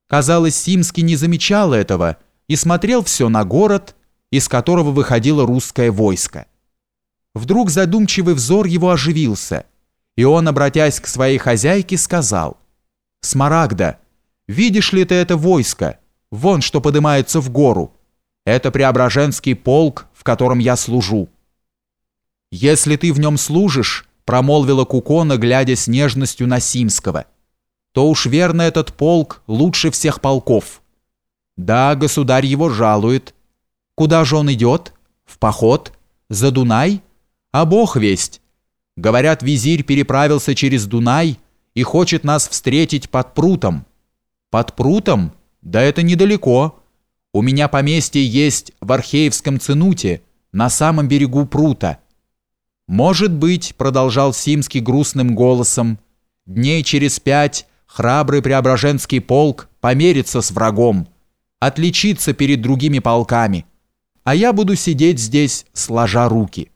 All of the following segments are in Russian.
Казалось, Симский не замечал этого и смотрел все на город, из которого выходило русское войско. Вдруг задумчивый взор его оживился, и он, обратясь к своей хозяйке, сказал: «Смарагда, видишь ли ты это войско, вон что поднимается в гору? Это Преображенский полк, в котором я служу». «Если ты в нем служишь, — промолвила Кукона, глядя с нежностью на Симского, — то уж верно этот полк лучше всех полков. Да, государь его жалует. Куда же он идет? В поход? За Дунай? А бог весть. Говорят, визирь переправился через Дунай и хочет нас встретить под Прутом». «Под Прутом? Да это недалеко. У меня поместье есть в Археевском Цинуте, на самом берегу Прута». «Может быть, — продолжал Симский грустным голосом, — дней через 5 храбрый Преображенский полк померится с врагом, отличится перед другими полками, а я буду сидеть здесь, сложа руки».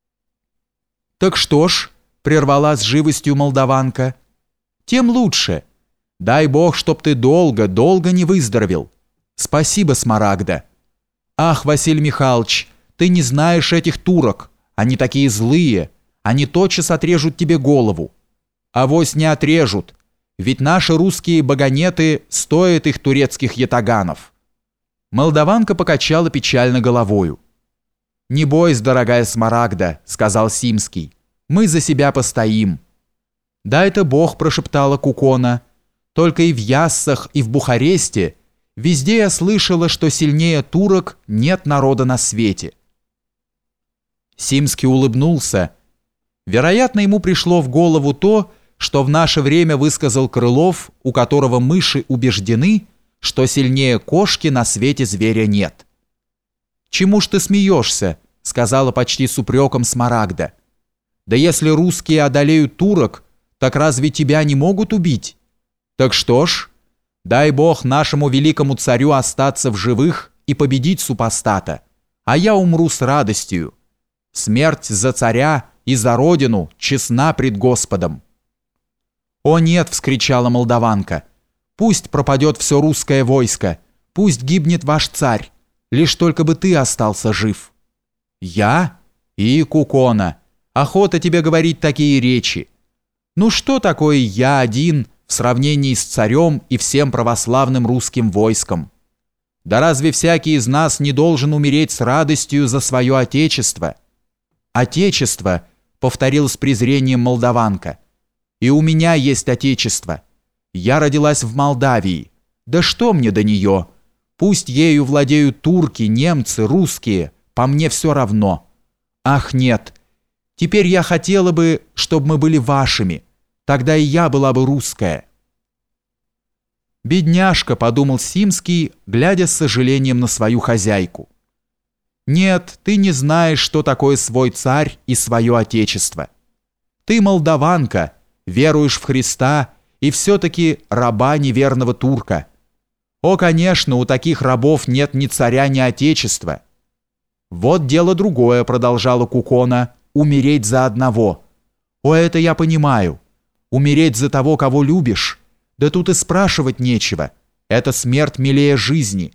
«Так что ж, — прервала с живостью молдаванка, — тем лучше. Дай бог, чтоб ты долго не выздоровел. Спасибо, Смарагда. Ах, Василий Михайлович, ты не знаешь этих турок. Они такие злые, они тотчас отрежут тебе голову. Авось не отрежут, ведь наши русские баганеты стоят их турецких ятаганов». Молдаванка покачала печально головою. «Не бойся, дорогая Смарагда, — сказал Симский, — мы за себя постоим». «Да это Бог, — прошептала Кукона, — только и в Яссах, и в Бухаресте везде я слышала, что сильнее турок нет народа на свете». Симский улыбнулся. Вероятно, ему пришло в голову то, что в наше время высказал Крылов, у которого мыши убеждены, что сильнее кошки на свете зверя нет. «Чему ж ты смеешься?» — сказала почти с упреком Смарагда. «Да если русские одолеют турок, так разве тебя не могут убить? Так что ж, дай бог нашему великому царю остаться в живых и победить супостата, а я умру с радостью. Смерть за царя и за родину честна пред Господом». «О нет!» — вскричала молдаванка. «Пусть пропадет все русское войско, пусть гибнет ваш царь, лишь только бы ты остался жив». «Я? И Кукона, охота тебе говорить такие речи. Ну что такое я один в сравнении с царем и всем православным русским войском? Да разве всякий из нас не должен умереть с радостью за свое отечество?» «Отечество», — повторил с презрением молдаванка. «И у меня есть отечество. Я родилась в Молдавии. Да что мне до нее? Пусть ею владеют турки, немцы, русские, по мне все равно. Ах, нет. Теперь я хотела бы, чтобы мы были вашими. Тогда и я была бы русская». «Бедняжка», — подумал Симский, глядя с сожалением на свою хозяйку. «Нет, ты не знаешь, что такое свой царь и свое отечество. Ты молдаванка, веруешь в Христа и все-таки раба неверного турка. О, конечно, у таких рабов нет ни царя, ни отечества». «Вот дело другое, — продолжала Кукона, — умереть за одного. О, это я понимаю. Умереть за того, кого любишь, да тут и спрашивать нечего. Это смерть милее жизни».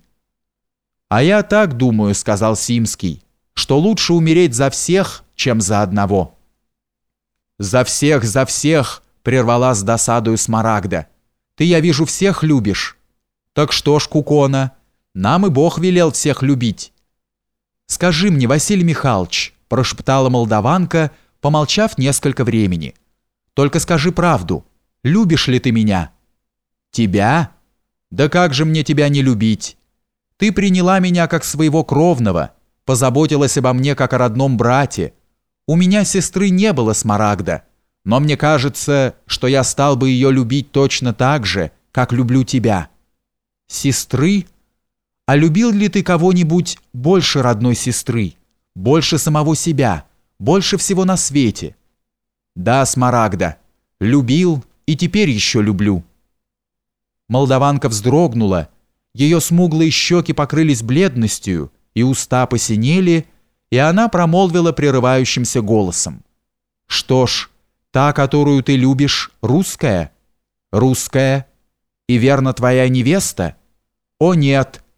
«А я так думаю, — сказал Симский, — что лучше умереть за всех, чем за одного». За всех!» — прервала с досадою Смарагда. «Ты, я вижу, всех любишь. Так что ж, Кукона, нам и Бог велел всех любить». «Скажи мне, Василий Михайлович, — прошептала молдаванка, помолчав несколько времени, — только скажи правду, любишь ли ты меня?» «Тебя? Да как же мне тебя не любить? Ты приняла меня как своего кровного, позаботилась обо мне как о родном брате. У меня сестры не было, Смарагда, но мне кажется, что я стал бы ее любить точно так же, как люблю тебя». «Сестры? А любил ли ты кого-нибудь больше родной сестры, больше самого себя, больше всего на свете?» «Да, Смарагда, любил и теперь еще люблю». Молдаванка вздрогнула, ее смуглые щеки покрылись бледностью, и уста посинели, и она промолвила прерывающимся голосом: «Что ж, та, которую ты любишь, русская?» «Русская». И верно твоя невеста? О нет,